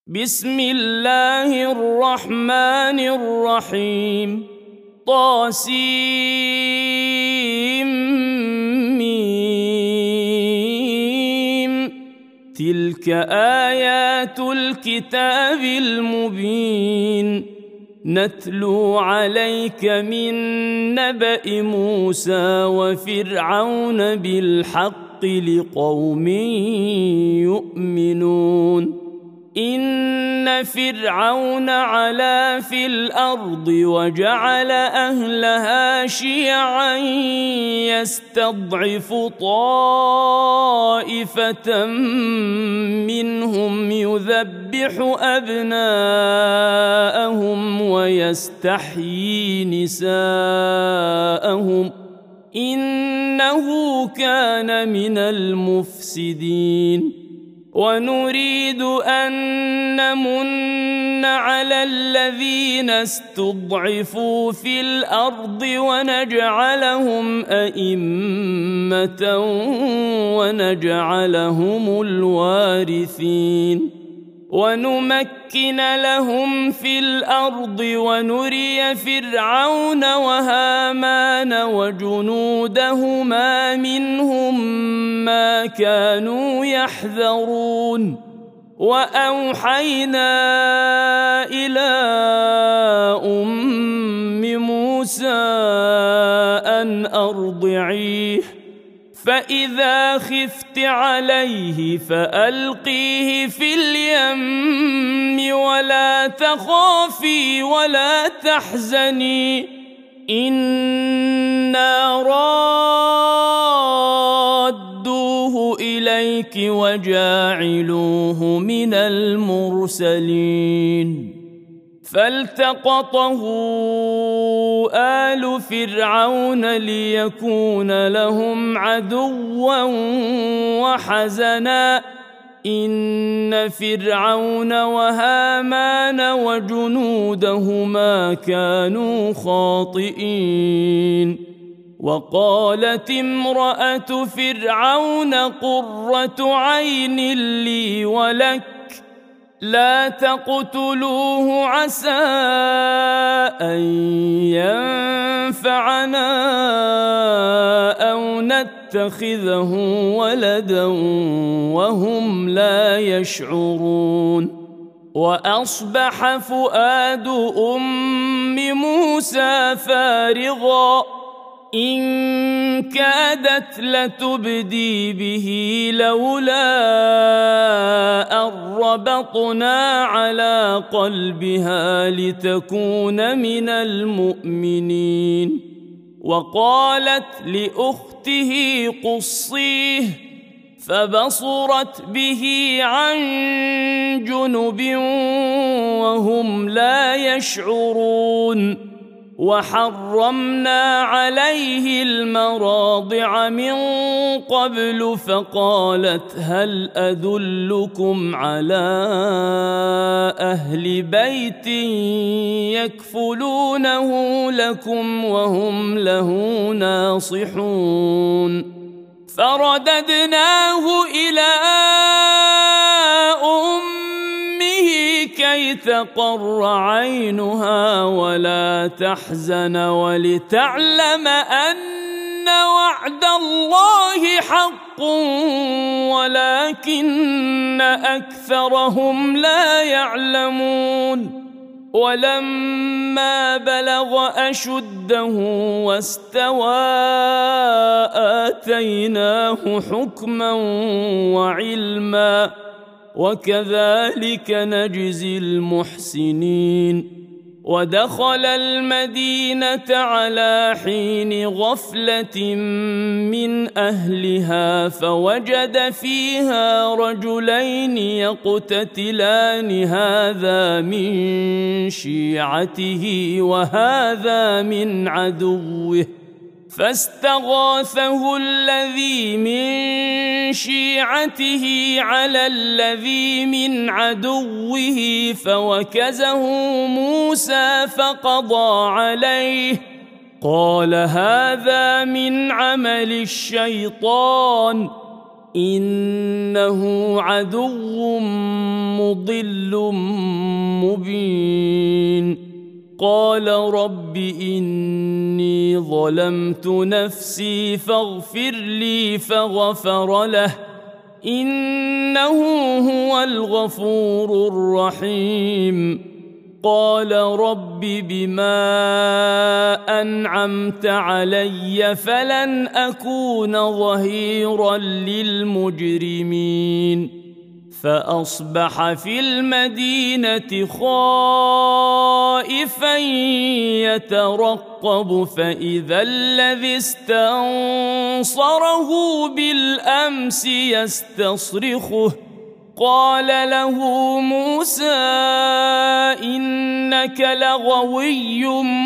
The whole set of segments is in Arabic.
بسم الله الرحمن الرحيم طاسيم تلك آيات الكتاب المبين نتلو عليك من نبأ موسى وفرعون بالحق لقوم يؤمنون إن فرعون علا في الأرض وجعل أهلها شيعا يستضعف طائفة منهم يذبح أبناءهم ويستحيي نساءهم إنه كان من المفسدين ونريد أن نمن على الذين استضعفوا في الأرض ونجعلهم أئمة ونجعلهم الوارثين ونمكن لهم في الأرض ونري فرعون وهامان وجنودهما منهم ما كانوا يحذرون وأوحينا إلى أم موسى أن أرضعيه فإذا خفت عليه فألقيه في اليم ولا تخافي ولا تحزني إنا رادوه إليك وجاعلوه من المرسلين فالتقطه آل فرعون ليكون لهم عدوا وحزنا إن فرعون وهامان وجنودهما كانوا خاطئين وقالت امرأة فرعون قرة عين لي ولك لا تقتلوه عسى أن ينفعنا أو نتخذه ولدا وهم لا يشعرون وأصبح فؤاد أم موسى فارغا إن كادت لتبدي به لولا أن ربطنا على قلبها لتكون من المؤمنين وقالت لأخته قصيه فبصرت به عن جنب وهم لا يشعرون وحرمنا عليه المراضع من قبل فقالت هل أدلكم على أهل بيت يكفلونه لكم وهم له ناصحون فرددناه إلى كي تقر عينها ولا تحزن ولتعلم أن وعد الله حق ولكن أكثرهم لا يعلمون ولما بلغ أشده واستوى آتيناه حكما وعلما وكذلك نجزي المحسنين ودخل المدينة على حين غفلة من أهلها فوجد فيها رجلين يقتتلان هذا من شيعته وهذا من عدوه فاستغاثه الذي من شيعته على الذي من عدوه فوكزه موسى فقضى عليه قال هذا من عمل الشيطان إنه عدو مضل مبين قال رب إني ظلمت نفسي فاغفر لي فغفر له إنه هو الغفور الرحيم قال رب بما أنعمت علي فلن أكون ظهيرا للمجرمين فأصبح في المدينة خائفا يترقب فإذا الذي استنصره بالأمس يستصرخه قال له موسى إنك لغوي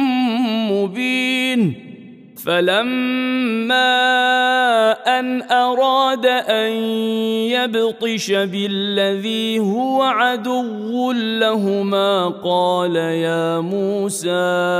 مبين فلما أن أراد أن يبطش بالذي هو عدو لهما قال يا موسى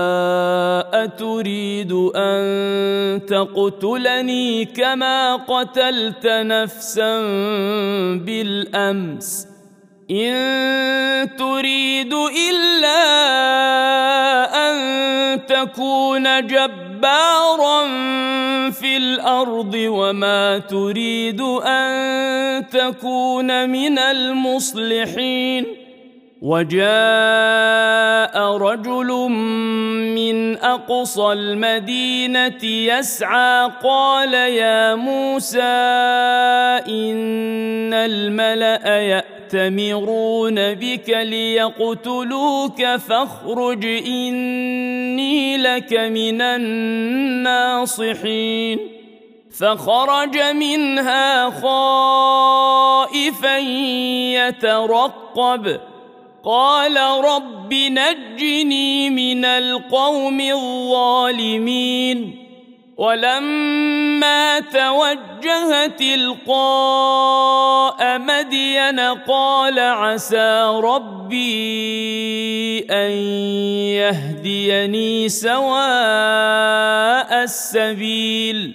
أتريد أن تقتلني كما قتلت نفسا بالأمس إن تريد إلا أن تكون جبارا في الأرض وما تريد أن تكون من المصلحين وجاء رجل من أقصى المدينة يسعى قال يا موسى إن الملأ يأتمرون بك ليقتلوك فاخرج إني لك من الناصحين فخرج منها خائفا يترقب قال رب نجني من القوم الظالمين ولما توجه تلقاء مدين قال عسى ربي أن يهديني سواء السبيل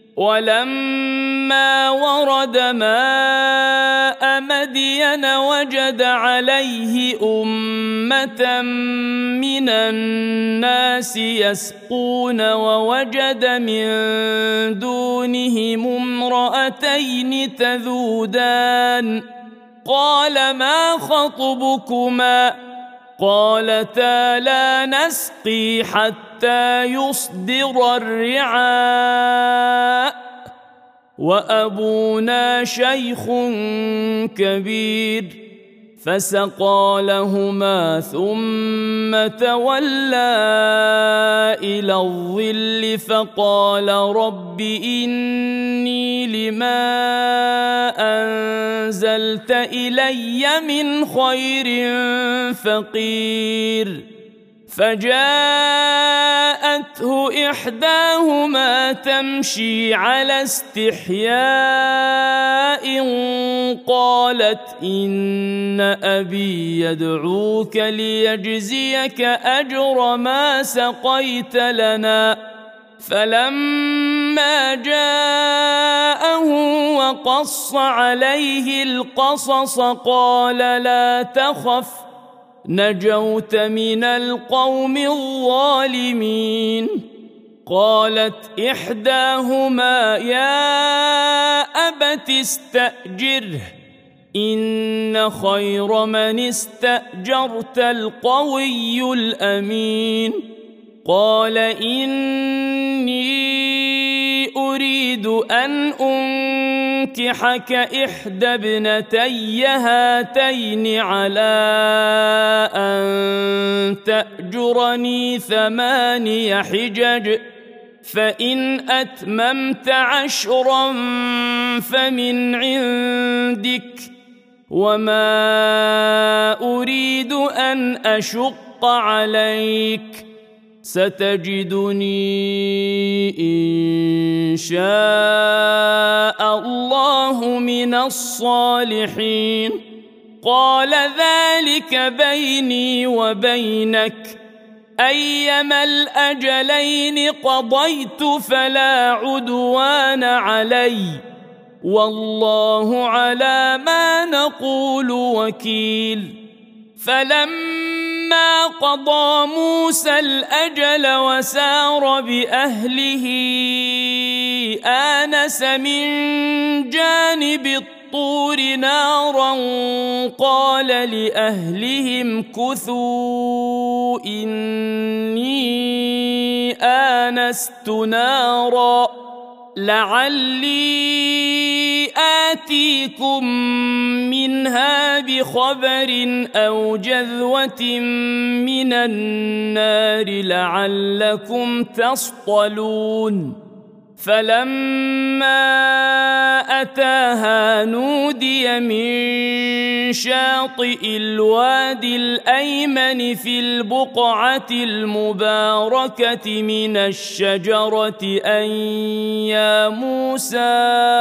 ولما ورد ماء مدين وجد عليه أمة من الناس يسقون ووجد من دونهم امرأتين تذودان قال ما خطبكما قالتا لا نسقي حتى يصدر الرعاء وأبونا شيخ كبير فسقى لهما ثم تولى إلى الظل فقال رب إني لما أنزلت إلي من خير فقير فجاءته إحداهما تمشي على استحياء قالت إن أبي يدعوك ليجزيك أجر ما سقيت لنا فلما جاءه وقص عليه القصص قال لا تخف نجوت من القوم الظالمين قالت إحداهما يا أبت استأجره إن خير من استأجرت القوي الأمين قال إني أريد أن أنكحك إحدى ابنتي هاتين على أن تأجرني 8 حجج فإن أتممت 10 فمن عندك وما أريد أن أشق عليك ستجدني إن شاء الله من الصالحين قال ذلك بيني وبينك أيما الأجلين قضيت فلا عدوان علي والله على ما نقول وكيل. فلما قضى موسى الأجل وسار بأهله آنس من جانب الطور نارا قال لأهلهم كثوا إني آنست نارا لعلي آتيكم منها بخبر أو جذوة من النار لعلكم تصطلون. فلما أتاها نودي من شاطئ الوادي الأيمن في البقعة المباركة من الشجرة أن يا موسى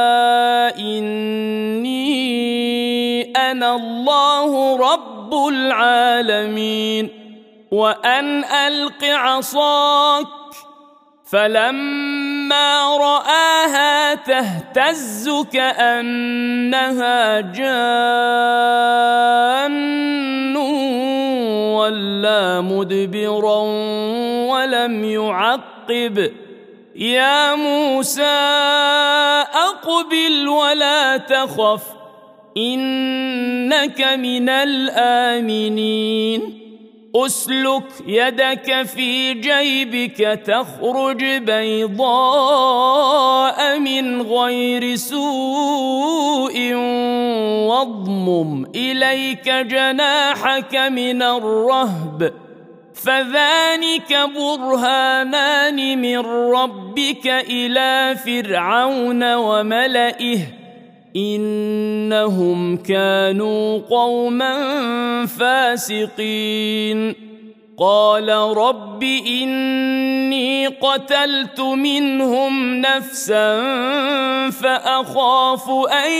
إني أنا الله رب العالمين وأن ألق عصاك. فلما رآها تهتز كأنها جان ولا مدبرا ولم يعقب. يا موسى أقبل ولا تخف إنك من الآمنين. أسلك يدك في جيبك تخرج بيضاء من غير سوء واضمم إليك جناحك من الرهب فذلك برهانان من ربك إلى فرعون وملئه إنهم كانوا قوما فاسقين. قال رب إني قتلت منهم نفسا فأخاف أن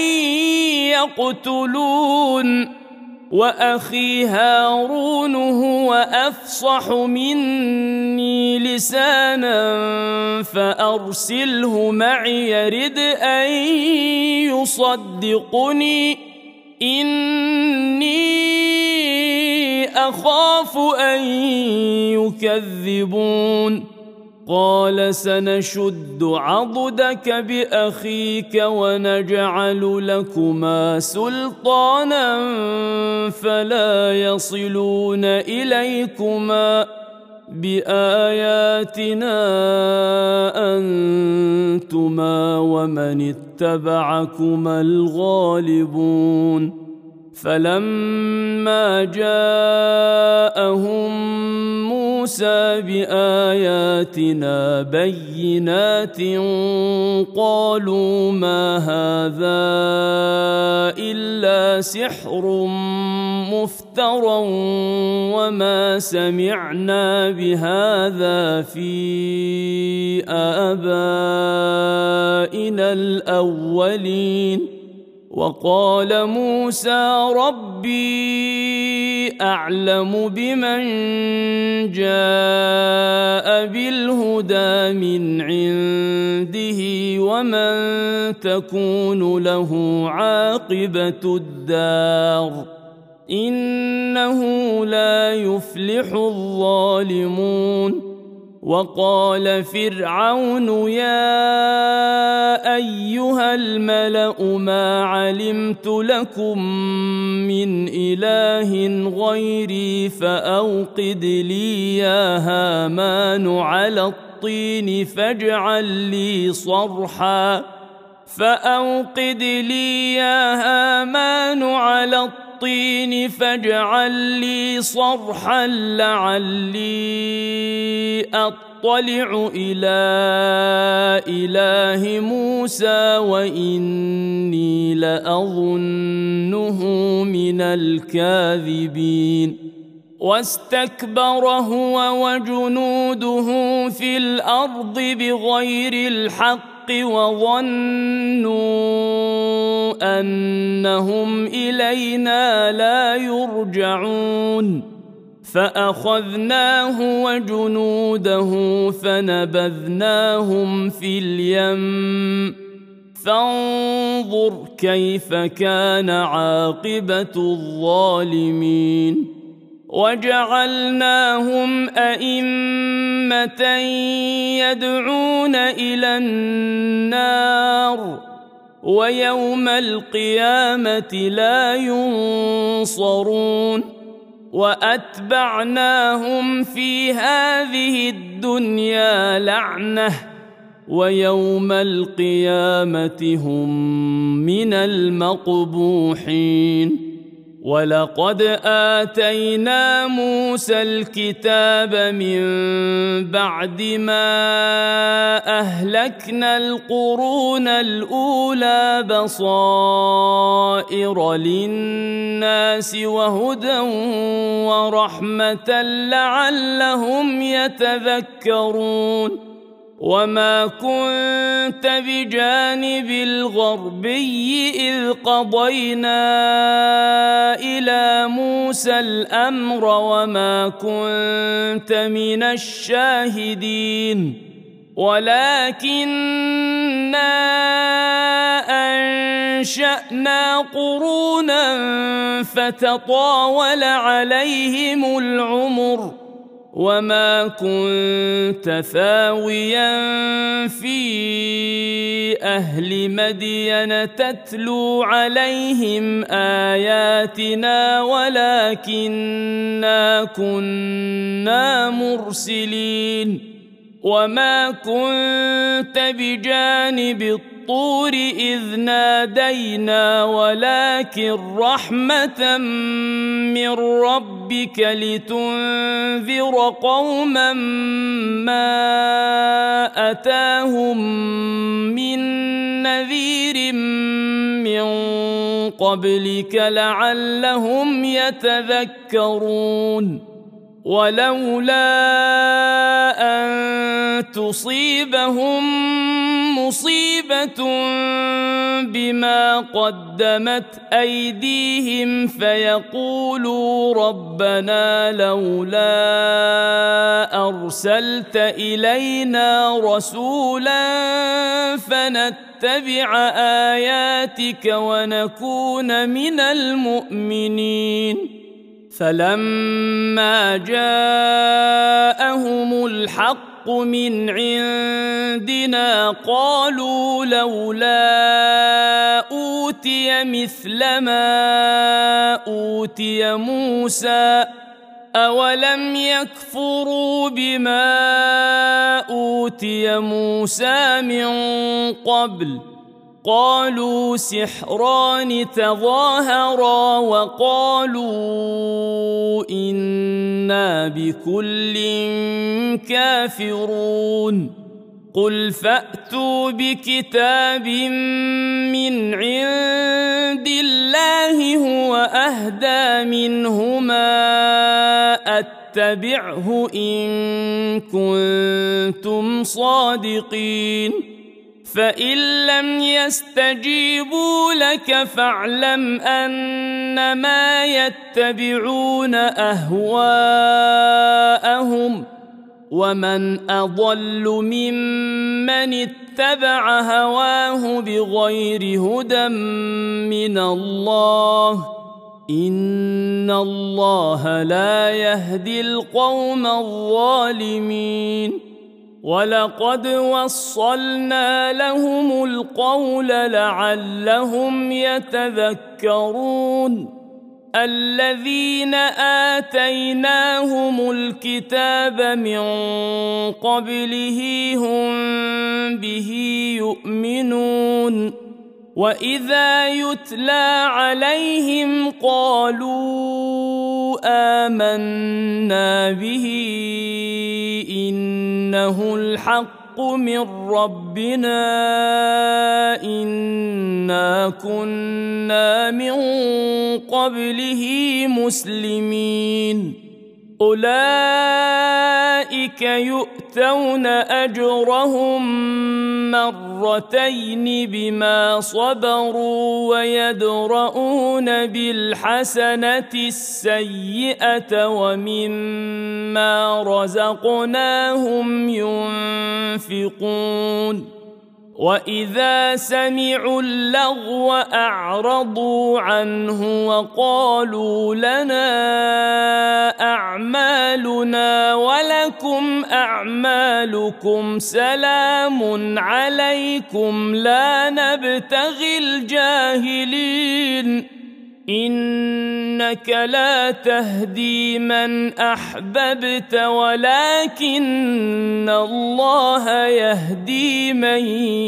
يقتلون وأخي هارون هو أفصح مني لسانا فأرسله معي يرد أن يصدقني إني أخاف أن يكذبون. قال سنشد عضدك بأخيك ونجعل لكما سلطانا فلا يصلون إليكما بآياتنا أنتما ومن اتبعكما الغالبون. فلما جاءهم موسى بآياتنا بينات قالوا ما هذا إلا سحر مفترى وما سمعنا بهذا في آبائنا الأولين. وقال موسى ربي أعلم بمن جاء بالهدى من عنده ومن تكون له عاقبة الدار إنه لا يفلح الظالمون. وقال فرعون يا أيها الملأ ما علمت لكم من إله غيري فأوقد لي يا هامان على الطين فاجعل لي صرحا لعلي أطلع إلى إله موسى وإني لأظنه من الكاذبين. واستكبر هو وجنوده في الأرض بغير الحق وظنوا أنهم إلينا لا يرجعون فأخذناه وجنوده فنبذناهم في اليم فانظر كيف كان عاقبة الظالمين وجعلناهم أئمة يدعون إلى النار ويوم القيامة لا ينصرون وأتبعناهم في هذه الدنيا لعنة ويوم القيامة هم من المقبوحين ولقد آتينا موسى الكتاب من بعد ما أهلكنا القرون الأولى بصائر للناس وهدى ورحمة لعلهم يتذكرون وما كنت بجانب الغربي إذ قضينا إلى موسى الأمر وما كنت من الشاهدين ولكننا أنشأنا قرونا فتطاول عليهم العمر وما كنت ثاويا في أهل مدين تتلو عليهم آياتنا ولكننا كنا مرسلين وما كنت بجانب الطور إذ نادينا ولكن رحمة من ربك لتنذر قوما ما أتاهم من نذير من قبلك لعلهم يتذكرون ولولا أن تصيبهم مصيبة بما قدمت أيديهم فيقولوا ربنا لولا أرسلت إلينا رسولا فنتبع آياتك ونكون من المؤمنين فلما جاءهم الحق من عندنا قالوا لولا أوتي مثل ما أوتي موسى أولم يكفروا بما أوتي موسى من قبل قالوا سحران تظاهرا وقالوا إنا بكل كافرون قل فأتوا بكتاب من عند الله هو أهدى منهما أتبعه إن كنتم صادقين فإن لم يستجيبوا لك فاعلم أنما يتبعون أهواءهم ومن أضل ممن اتبع هواه بغير هدى من الله إن الله لا يهدي القوم الظالمين ولقد وصلنا لهم القول لعلهم يتذكرون الذين آتيناهم الكتاب من قبله هم به يؤمنون وإذا يتلى عليهم قالوا آمنا به إنه الحق من ربنا إنا كنا من قبله مسلمين أولئك يؤتون أجرهم مرتين بما صبروا ويدرؤون بالحسنة السيئة ومما رزقناهم ينفقون وإذا سمعوا اللغو أعرضوا عنه وقالوا لنا أعمالنا ولكم أعمالكم سلام عليكم لا نبتغي الجاهلين إنك لا تهدي من أحببت ولكن الله يهدي من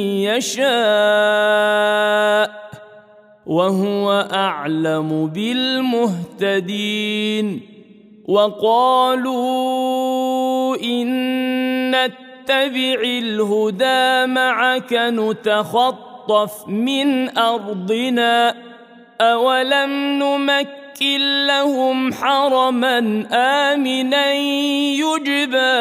يشاء وهو أعلم بالمهتدين وقالوا إن نتبع الهدى معك نتخطف من أرضنا أولم نمكن لهم حرما آمنا يجبى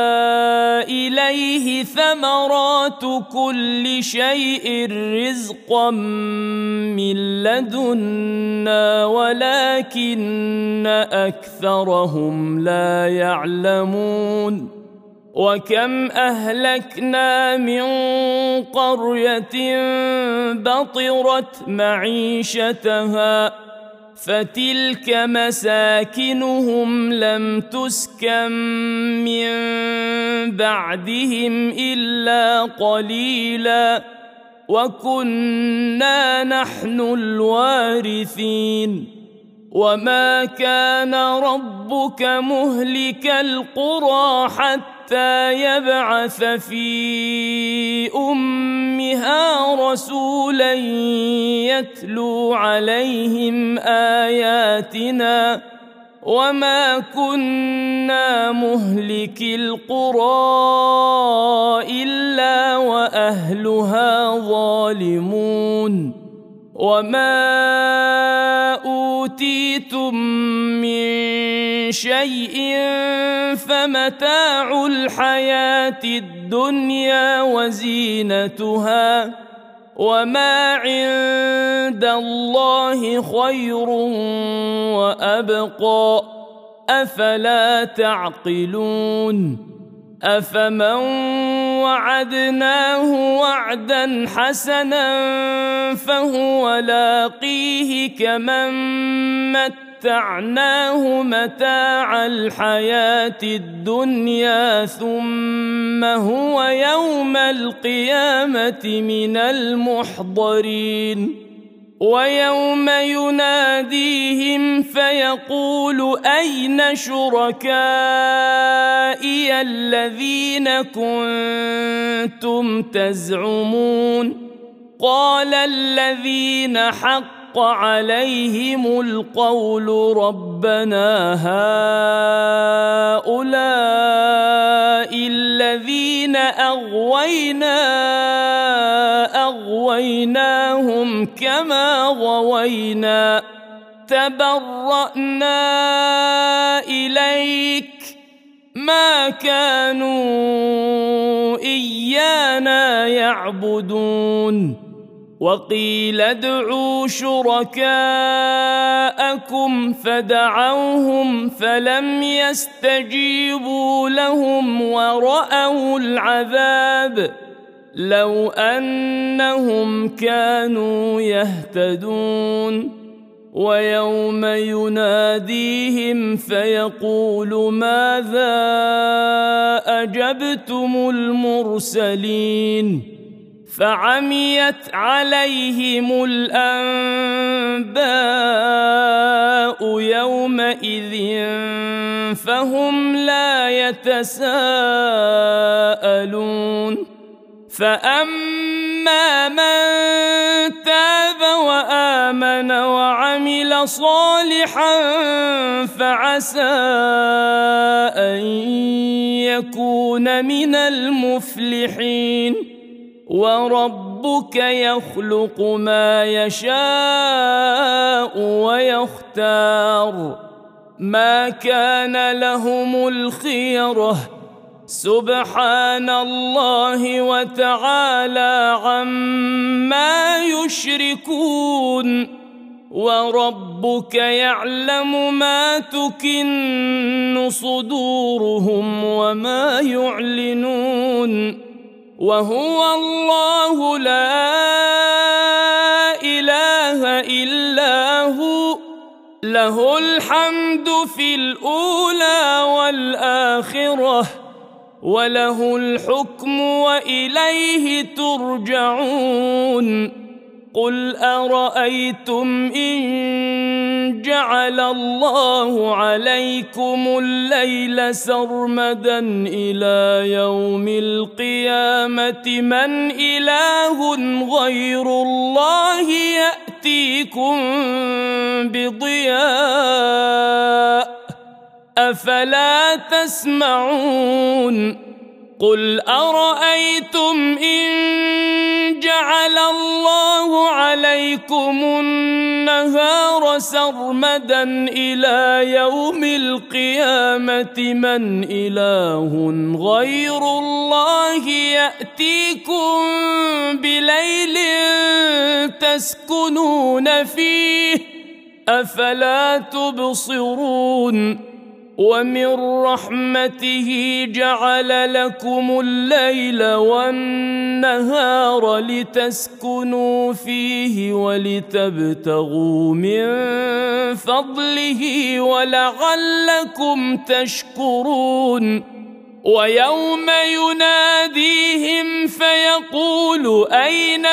إليه ثمرات كل شيء رزقا من لدنا ولكن أكثرهم لا يعلمون وكم أهلكنا من قرية بطرت معيشتها فتلك مساكنهم لم تسكن من بعدهم إلا قليلا وكنا نحن الوارثين وما كان ربك مهلك القرى حتى يبعث في أمها رسولا يتلو عليهم آياتنا وما كنا مهلك القرى إلا وأهلها ظالمون وما أوتيتم من شيء فمتاع الحياة الدنيا وزينتها وما عند الله خير وأبقى أفلا تعقلون أفمن وعدناه وعدا حسنا فهو لاقيه كمن متعناه متاع الحياة الدنيا ثم هو يوم القيامة من المحضرين ويوم يناديهم فيقول أين شركائي الذين كنتم تزعمون قال الذين حق عليهم القول ربنا هؤلاء الذين أغويناهم كما غوينا تبرأنا إليك ما كانوا إيانا يعبدون وقيل ادعوا شركاءكم فدعوهم فلم يستجيبوا لهم ورأوا العذاب لو أنهم كانوا يهتدون ويوم يناديهم فيقول ماذا أجبتم المرسلين فعميت عليهم الأنباء يومئذ فهم لا يتساءلون فأما من تاب وآمن وعمل صالحا فعسى أن يكون من المفلحين وربك يخلق ما يشاء ويختار ما كان لهم الخيرة سبحان الله وتعالى عما يشركون وربك يعلم ما تكن صدورهم وما يعلنون وهو الله لا إله إلا هو، له الحمد في الأولى والآخرة، وله الحكم وإليه ترجعون. قل أرأيتم إن جعل الله عليكم الليل سرمدا إلى يوم القيامة من إله غير الله يأتيكم بضياء أفلا تسمعون. قل أرأيتم إن جعل الله عليكم النهار سرمدا إلى يوم القيامة من إله غير الله يأتيكم بليل تسكنون فيه أفلا تبصرون. ومن رحمته جعل لكم الليل والنهار لتسكنوا فيه ولتبتغوا من فضله ولعلكم تشكرون. ويوم يناديهم فيقول أين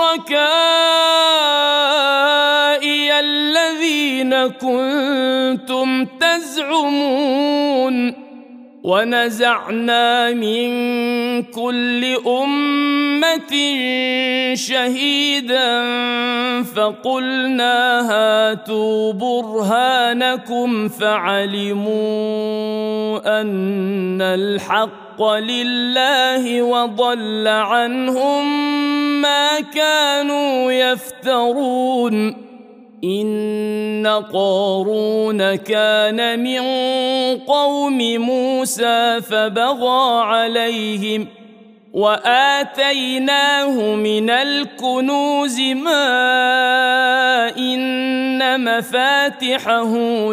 شركائي الذين كنتم تزعمون. ونزعنا من كل أمة شهيدا فقلنا هاتوا برهانكم فعلموا أن الحق لله وضل عنهم ما كانوا يفترون. إن قارون كان من قوم موسى فبغى عليهم وآتيناه من الكنوز ما إن مفاتحه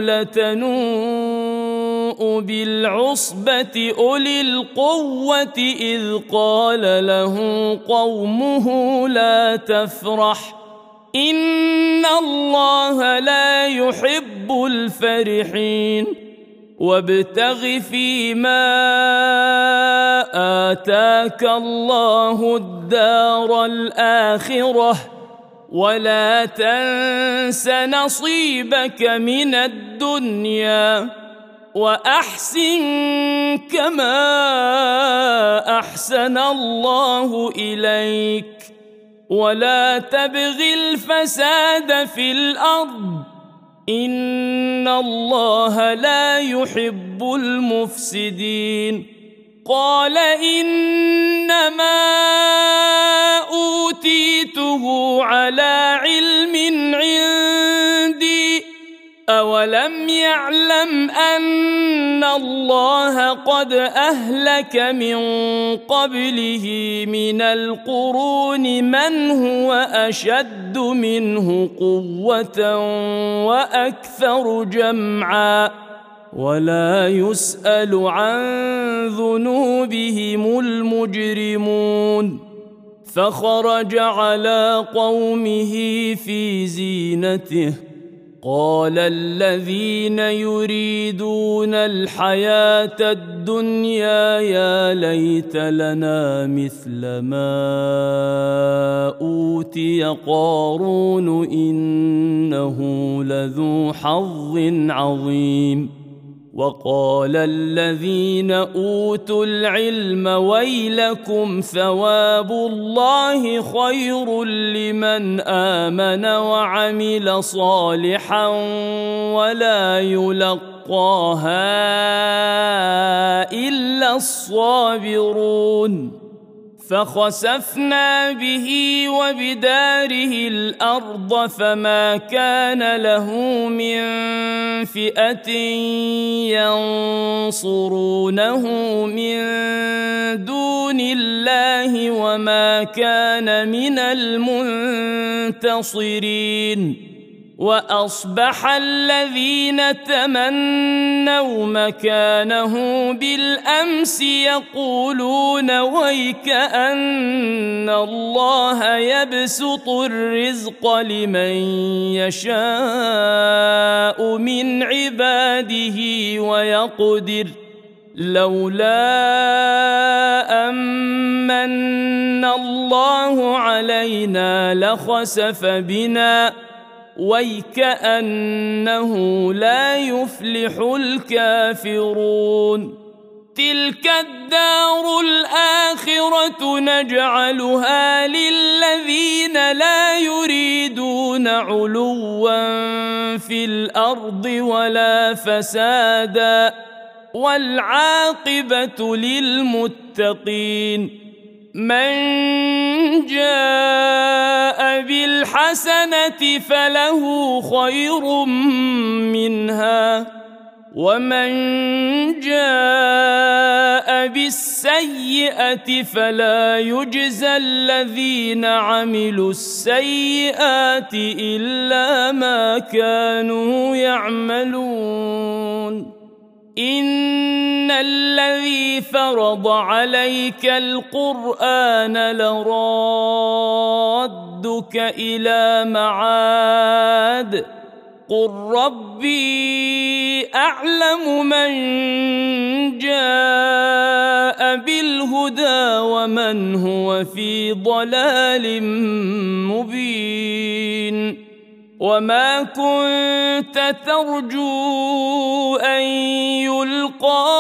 لتنوء بالعصبة أولي القوة إذ قال له قومه لا تفرح إن الله لا يحب الفرحين. وابتغ فيما آتاك الله الدار الآخرة ولا تنس نصيبك من الدنيا وأحسن كما أحسن الله إليك ولا تبغ الفساد في الأرض إن الله لا يحب المفسدين. قال إنما أوتيته على علم عندي أولم يعلم أن الله قد أهلك من قبله من القرون من هو أشد منه قوة وأكثر جمعا ولا يسأل عن ذنوبهم المجرمون. فخرج على قومه في زينته قال الذين يريدون الحياة الدنيا يا ليت لنا مثل ما أوتي قارون إنه لذو حظ عظيم. وقال الذين أوتوا العلم ويلكم ثواب الله خير لمن آمن وعمل صالحا ولا يلقاها إلا الصابرون. فخسفنا به وبداره الأرض فما كان له من فئة ينصرونه من دون الله وما كان من المنتصرين. وأصبح الذين تمنوا مكانه بالأمس يقولون ويك أن الله يبسط الرزق لمن يشاء من عباده ويقدر لولا أمن الله علينا لخسف بنا ويكأنه لا يفلح الكافرون تلك الدار الآخرة نجعلها للذين لا يريدون علوا في الأرض ولا فسادا والعاقبة للمتقين من جاء بالحسنة فله خير منها ومن جاء بالسيئة فلا يجزى الذين عملوا السيئات إلا ما كانوا يعملون إن الذي فرض عليك القرآن لرادك إلى معاد قل ربي أعلم من جاء بالهدى ومن هو في ضلال مبين وما كنت ترجو أن يلقى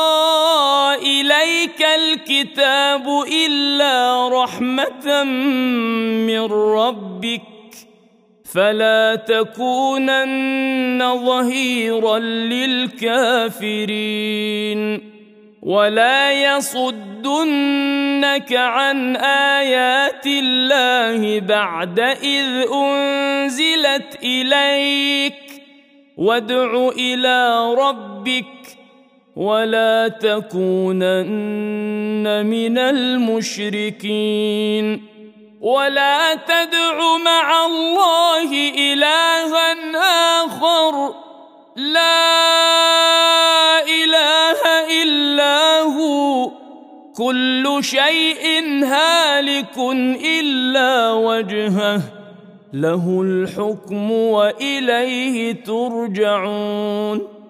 إليك الكتاب إلا رحمة من ربك فلا تكونن ظهيرا للكافرين ولا يصدنك عن آيات الله بعد إذ أنزلت إليك وادع إلى ربك ولا تكونن من المشركين ولا تدع مع الله إلها آخر لا إله إلا هو كل شيء هالك إلا وجهه له الحكم وإليه ترجعون